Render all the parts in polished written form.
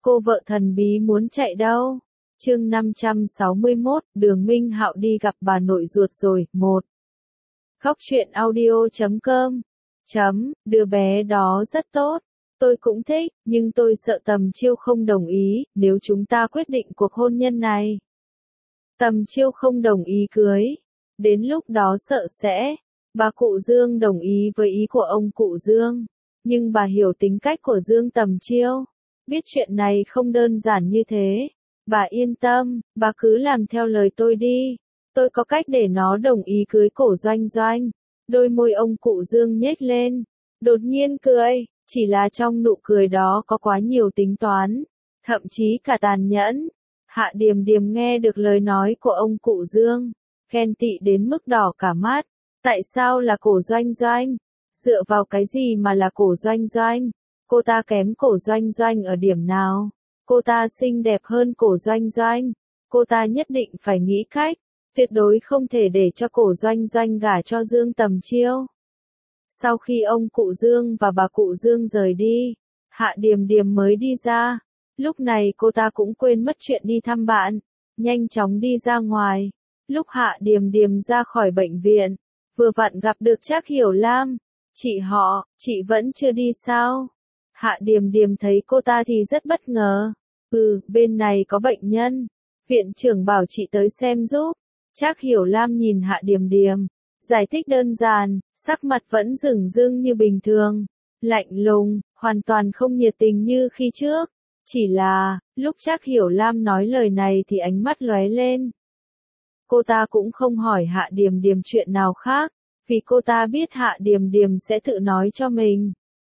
Cô vợ thần bí muốn chạy đâu? Chương 561, Đường Minh Hạo đi gặp bà nội ruột rồi. 1. Khóc chuyện audio.com. Đứa bé đó rất tốt. Tôi cũng thích, nhưng tôi sợ Tầm Chiêu không đồng ý, nếu chúng ta quyết định cuộc hôn nhân này. Tầm Chiêu không đồng ý cưới. Đến lúc đó sợ sẽ. Bà cụ Dương đồng ý với ý của ông cụ Dương. Nhưng bà hiểu tính cách của Dương Tầm Chiêu. Biết chuyện này không đơn giản như thế. Bà yên tâm, bà cứ làm theo lời tôi đi. Tôi có cách để nó đồng ý cưới Cổ Doanh Doanh. Đôi môi ông cụ Dương nhếch lên. Đột nhiên cười, chỉ là trong nụ cười đó có quá nhiều tính toán. Thậm chí cả tàn nhẫn. Hạ Điềm Điềm nghe được lời nói của ông cụ Dương. Ghen tị đến mức đỏ cả mắt. Tại sao là Cổ Doanh Doanh? Dựa vào cái gì mà là Cổ Doanh Doanh? Cô ta kém Cổ Doanh Doanh ở điểm nào? Cô ta xinh đẹp hơn Cổ Doanh Doanh. Cô ta nhất định phải nghĩ cách. Tuyệt đối không thể để cho Cổ Doanh Doanh gả cho Dương Tầm Chiêu. Sau khi ông cụ Dương và bà cụ Dương rời đi, Hạ Điềm Điềm mới đi ra. Lúc này cô ta cũng quên mất chuyện đi thăm bạn. Nhanh chóng đi ra ngoài. Lúc Hạ Điềm Điềm ra khỏi bệnh viện, vừa vặn gặp được Trác Hiểu Lam. Chị vẫn chưa đi sao? Hạ Điềm Điềm thấy cô ta thì rất bất ngờ. Bên này có bệnh nhân. Viện trưởng bảo chị tới xem giúp. Trác Hiểu Lam nhìn Hạ Điềm Điềm. Giải thích đơn giản, sắc mặt vẫn rửng rưng như bình thường. Lạnh lùng, hoàn toàn không nhiệt tình như khi trước. Chỉ là, lúc Trác Hiểu Lam nói lời này thì ánh mắt lóe lên. Cô ta cũng không hỏi Hạ Điềm Điềm chuyện nào khác, vì cô ta biết Hạ Điềm Điềm sẽ tự nói cho mình.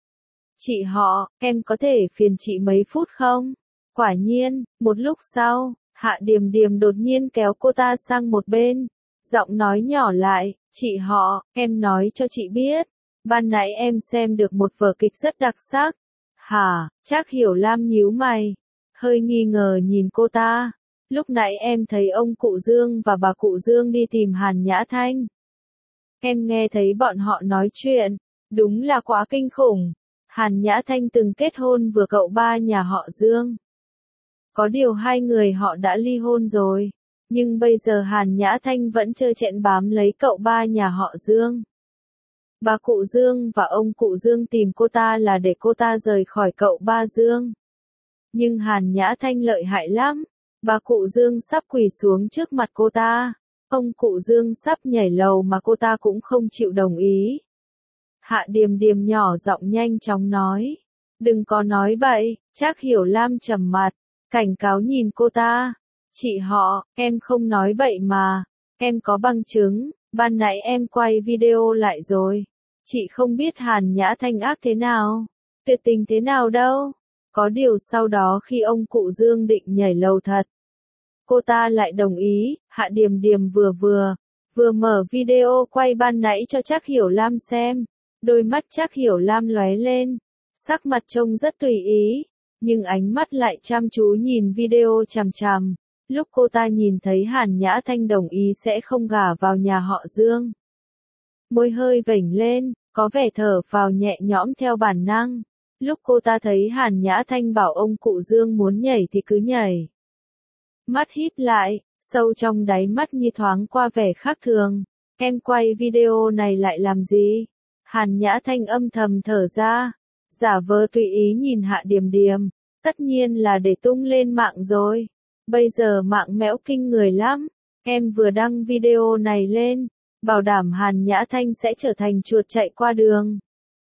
Em có thể phiền chị mấy phút không? Quả nhiên, một lúc sau, Hạ Điềm Điềm đột nhiên kéo cô ta sang một bên. Giọng nói nhỏ lại, em nói cho chị biết. Ban nãy em xem được một vở kịch rất đặc sắc. Hả? Trác Hiểu Lam nhíu mày. Hơi nghi ngờ nhìn cô ta. Lúc nãy em thấy ông cụ Dương và bà cụ Dương đi tìm Hàn Nhã Thanh. Em nghe thấy bọn họ nói chuyện. Đúng là quá kinh khủng. Hàn Nhã Thanh từng kết hôn vừa cậu ba nhà họ Dương. Có điều hai người họ đã ly hôn rồi. Nhưng bây giờ Hàn Nhã Thanh vẫn trơ trẽn bám lấy cậu ba nhà họ Dương. Bà cụ Dương và ông cụ Dương tìm cô ta là để cô ta rời khỏi cậu ba Dương. Nhưng Hàn Nhã Thanh lợi hại lắm. Bà cụ Dương sắp quỳ xuống trước mặt cô ta. Ông cụ Dương sắp nhảy lầu mà cô ta cũng không chịu đồng ý. Hạ Điềm Điềm nhỏ giọng nhanh chóng nói. Đừng có nói bậy. Trác Hiểu Lam trầm mặt, cảnh cáo nhìn cô ta. Em không nói bậy mà. Em có bằng chứng, ban nãy em quay video lại rồi. Chị không biết Hàn Nhã Thanh ác thế nào, tuyệt tình thế nào đâu. Có điều sau đó khi ông cụ Dương định nhảy lầu thật, cô ta lại đồng ý. Hạ Điềm Điềm vừa mở video quay ban nãy cho Trác Hiểu Lam xem. Đôi mắt Trác Hiểu Lam lóe lên, sắc mặt trông rất tùy ý, nhưng ánh mắt lại chăm chú nhìn video chằm chằm. Lúc cô ta nhìn thấy Hàn Nhã Thanh đồng ý sẽ không gả vào nhà họ Dương, môi hơi vểnh lên, có vẻ thở phào nhẹ nhõm theo bản năng. Lúc cô ta thấy Hàn Nhã Thanh bảo ông cụ Dương muốn nhảy thì cứ nhảy. Mắt híp lại, sâu trong đáy mắt như thoáng qua vẻ khác thường. Em quay video này lại làm gì? Hàn Nhã Thanh âm thầm thở ra, giả vờ tùy ý nhìn Hạ Điềm Điềm. Tất nhiên là để tung lên mạng rồi. Bây giờ mạng mẽo kinh người lắm. Em vừa đăng video này lên, bảo đảm Hàn Nhã Thanh sẽ trở thành chuột chạy qua đường.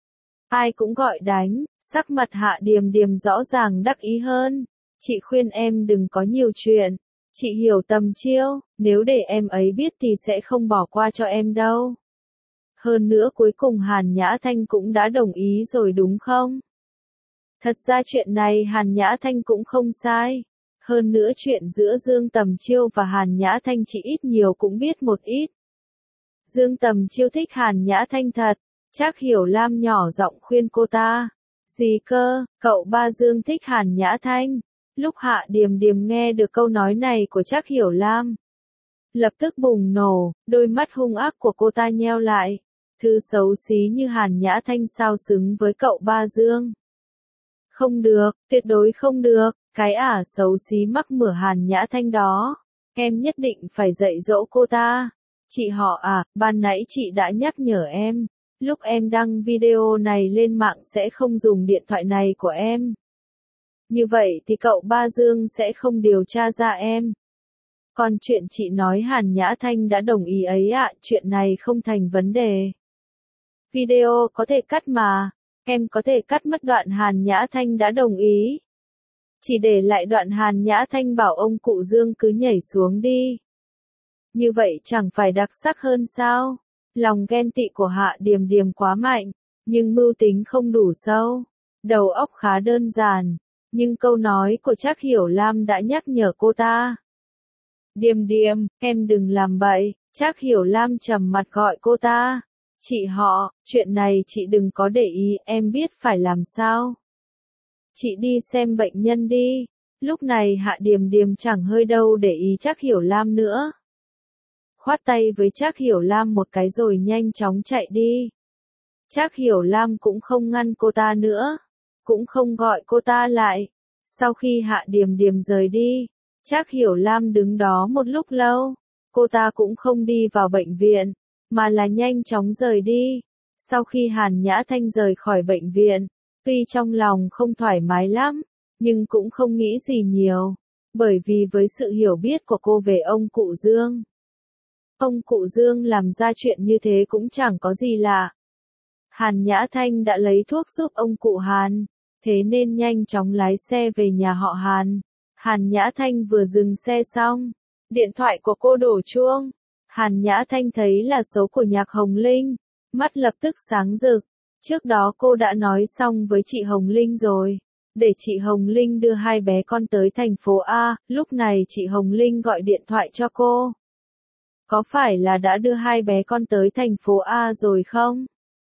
Ai cũng gọi đánh, sắc mặt Hạ Điềm Điềm rõ ràng đắc ý hơn. Chị khuyên em đừng có nhiều chuyện. Chị hiểu Tầm Chiêu, nếu để em ấy biết thì sẽ không bỏ qua cho em đâu. Hơn nữa cuối cùng Hàn Nhã Thanh cũng đã đồng ý rồi đúng không? Thật ra chuyện này Hàn Nhã Thanh cũng không sai. Hơn nữa chuyện giữa Dương Tầm Chiêu và Hàn Nhã Thanh chị ít nhiều cũng biết một ít. Dương Tầm Chiêu thích Hàn Nhã Thanh thật. Trác Hiểu Lam nhỏ giọng khuyên cô ta. Gì cơ, cậu ba Dương thích Hàn Nhã Thanh. Lúc Hạ Điềm Điềm nghe được câu nói này của Trác Hiểu Lam, lập tức bùng nổ, đôi mắt hung ác của cô ta nheo lại. Thứ xấu xí như Hàn Nhã Thanh sao xứng với cậu ba Dương? Không được, tuyệt đối không được. Cái xấu xí mắc mửa Hàn Nhã Thanh đó. Em nhất định phải dạy dỗ cô ta. Chị họ ban nãy chị đã nhắc nhở em. Lúc em đăng video này lên mạng sẽ không dùng điện thoại này của em. Như vậy thì cậu Ba Dương sẽ không điều tra ra em. Còn chuyện chị nói Hàn Nhã Thanh đã đồng ý ấy chuyện này không thành vấn đề. Video có thể cắt mà, em có thể cắt mất đoạn Hàn Nhã Thanh đã đồng ý. Chỉ để lại đoạn Hàn Nhã Thanh bảo ông cụ Dương cứ nhảy xuống đi. Như vậy chẳng phải đặc sắc hơn sao? Lòng ghen tị của Hạ Điềm Điềm quá mạnh, nhưng mưu tính không đủ sâu. Đầu óc khá đơn giản, nhưng câu nói của Trác Hiểu Lam đã nhắc nhở cô ta. Điềm Điềm, em đừng làm bậy. Trác Hiểu Lam trầm mặt gọi cô ta. Chị họ, chuyện này chị đừng có để ý, em biết phải làm sao. Chị đi xem bệnh nhân đi. Lúc này Hạ Điềm Điềm chẳng hơi đâu để ý Trác Hiểu Lam nữa. Khoát tay với Trác Hiểu Lam một cái rồi nhanh chóng chạy đi. Trác Hiểu Lam cũng không ngăn cô ta nữa, cũng không gọi cô ta lại. Sau khi Hạ Điềm Điềm rời đi, Trác Hiểu Lam đứng đó một lúc lâu. Cô ta cũng không đi vào bệnh viện, mà là nhanh chóng rời đi. Sau khi Hàn Nhã Thanh rời khỏi bệnh viện, tuy trong lòng không thoải mái lắm, nhưng cũng không nghĩ gì nhiều, bởi vì với sự hiểu biết của cô về ông cụ Dương. Ông cụ Dương làm ra chuyện như thế cũng chẳng có gì lạ. Hàn Nhã Thanh đã lấy thuốc giúp ông cụ Hàn, thế nên nhanh chóng lái xe về nhà họ Hàn. Hàn Nhã Thanh vừa dừng xe xong, điện thoại của cô đổ chuông. Hàn Nhã Thanh thấy là số của Nhạc Hồng Linh, mắt lập tức sáng rực. Trước đó cô đã nói xong với chị Hồng Linh rồi, để chị Hồng Linh đưa hai bé con tới thành phố A. Lúc này chị Hồng Linh gọi điện thoại cho cô. Có phải là đã đưa hai bé con tới thành phố A rồi không?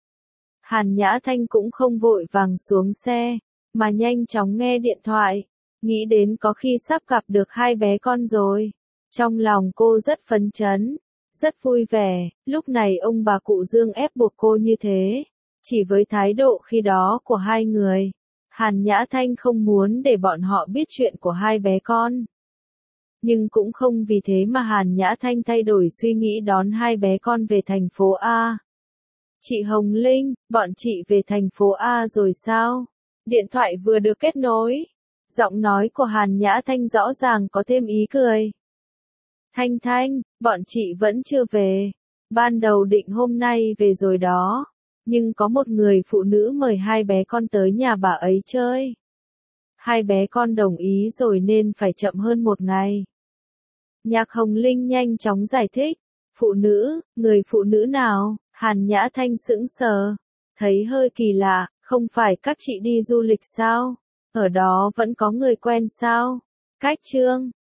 Hàn Nhã Thanh cũng không vội vàng xuống xe, mà nhanh chóng nghe điện thoại, nghĩ đến có khi sắp gặp được hai bé con rồi. Trong lòng cô rất phấn chấn, rất vui vẻ. Lúc này ông bà cụ Dương ép buộc cô như thế, chỉ với thái độ khi đó của hai người, Hàn Nhã Thanh không muốn để bọn họ biết chuyện của hai bé con. Nhưng cũng không vì thế mà Hàn Nhã Thanh thay đổi suy nghĩ đón hai bé con về thành phố A. Chị Hồng Linh, bọn chị về thành phố A rồi sao? Điện thoại vừa được kết nối. Giọng nói của Hàn Nhã Thanh rõ ràng có thêm ý cười. Thanh Thanh, bọn chị vẫn chưa về. Ban đầu định hôm nay về rồi đó. Nhưng có một người phụ nữ mời hai bé con tới nhà bà ấy chơi. Hai bé con đồng ý rồi nên phải chậm hơn một ngày. Nhạc Hồng Linh nhanh chóng giải thích. Phụ nữ, người phụ nữ nào? Hàn Nhã Thanh sững sờ. Thấy hơi kỳ lạ, không phải các chị đi du lịch sao? Ở đó vẫn có người quen sao? Cách Trương,